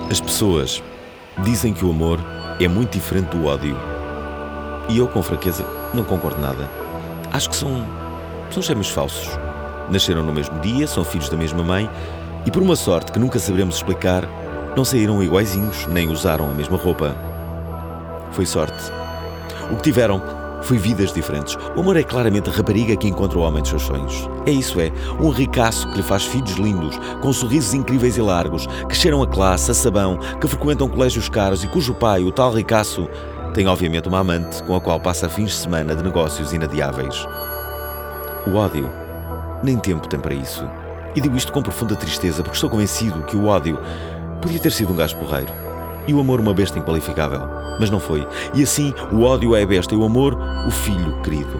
As pessoas dizem que o amor é muito diferente do ódio. E eu, com franqueza, não concordo nada. Acho que são gêmeos falsos. Nasceram no mesmo dia, são filhos da mesma mãe e, por uma sorte que nunca saberemos explicar, não saíram iguaizinhos, nem usaram a mesma roupa. Foi sorte. O que tiveram foi vidas diferentes. O amor é claramente a rapariga que encontra o homem dos seus sonhos. É isso, um ricaço que lhe faz filhos lindos, com sorrisos incríveis e largos, que cheiram a classe, a sabão, que frequentam colégios caros e cujo pai, o tal ricaço, tem obviamente uma amante com a qual passa fins de semana de negócios inadiáveis. O ódio nem tempo tem para isso. E digo isto com profunda tristeza, porque estou convencido que o ódio podia ter sido um gajo porreiro e o amor uma besta inqualificável. Mas não foi. E assim, o ódio é a besta e o amor, o filho querido.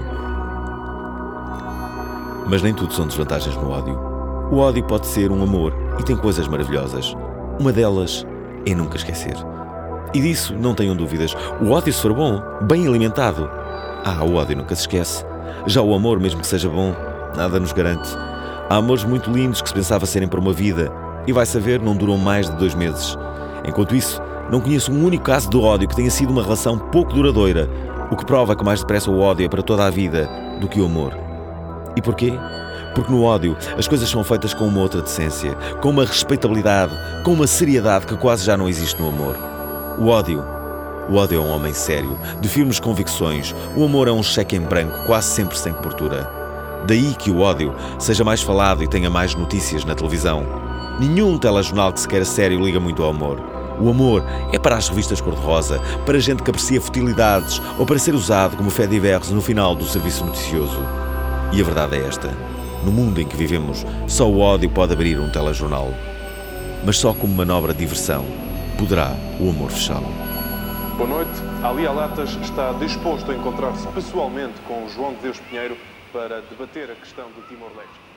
Mas nem tudo são desvantagens no ódio. O ódio pode ser um amor e tem coisas maravilhosas. Uma delas é nunca esquecer. E disso não tenham dúvidas. O ódio, se for bom, bem alimentado, o ódio nunca se esquece. Já o amor, mesmo que seja bom, nada nos garante. Há amores muito lindos que se pensava serem para uma vida e, vai saber, não duram mais de 2 meses. Enquanto isso, não conheço um único caso de ódio que tenha sido uma relação pouco duradoura, o que prova que mais depressa o ódio é para toda a vida do que o amor. E porquê? Porque no ódio as coisas são feitas com uma outra decência, com uma respeitabilidade, com uma seriedade que quase já não existe no amor. O ódio é um homem sério, de firmes convicções. O amor é um cheque em branco, quase sempre sem cobertura. Daí que o ódio seja mais falado e tenha mais notícias na televisão. Nenhum telejornal que se queira sério liga muito ao amor. O amor é para as revistas cor-de-rosa, para gente que aprecia futilidades ou para ser usado como fé divers no final do serviço noticioso. E a verdade é esta: no mundo em que vivemos, só o ódio pode abrir um telejornal. Mas só como manobra de diversão poderá o amor fechá-lo. Boa noite. Ali Alatas está disposto a encontrar-se pessoalmente com João de Deus Pinheiro para debater a questão do Timor-Leste.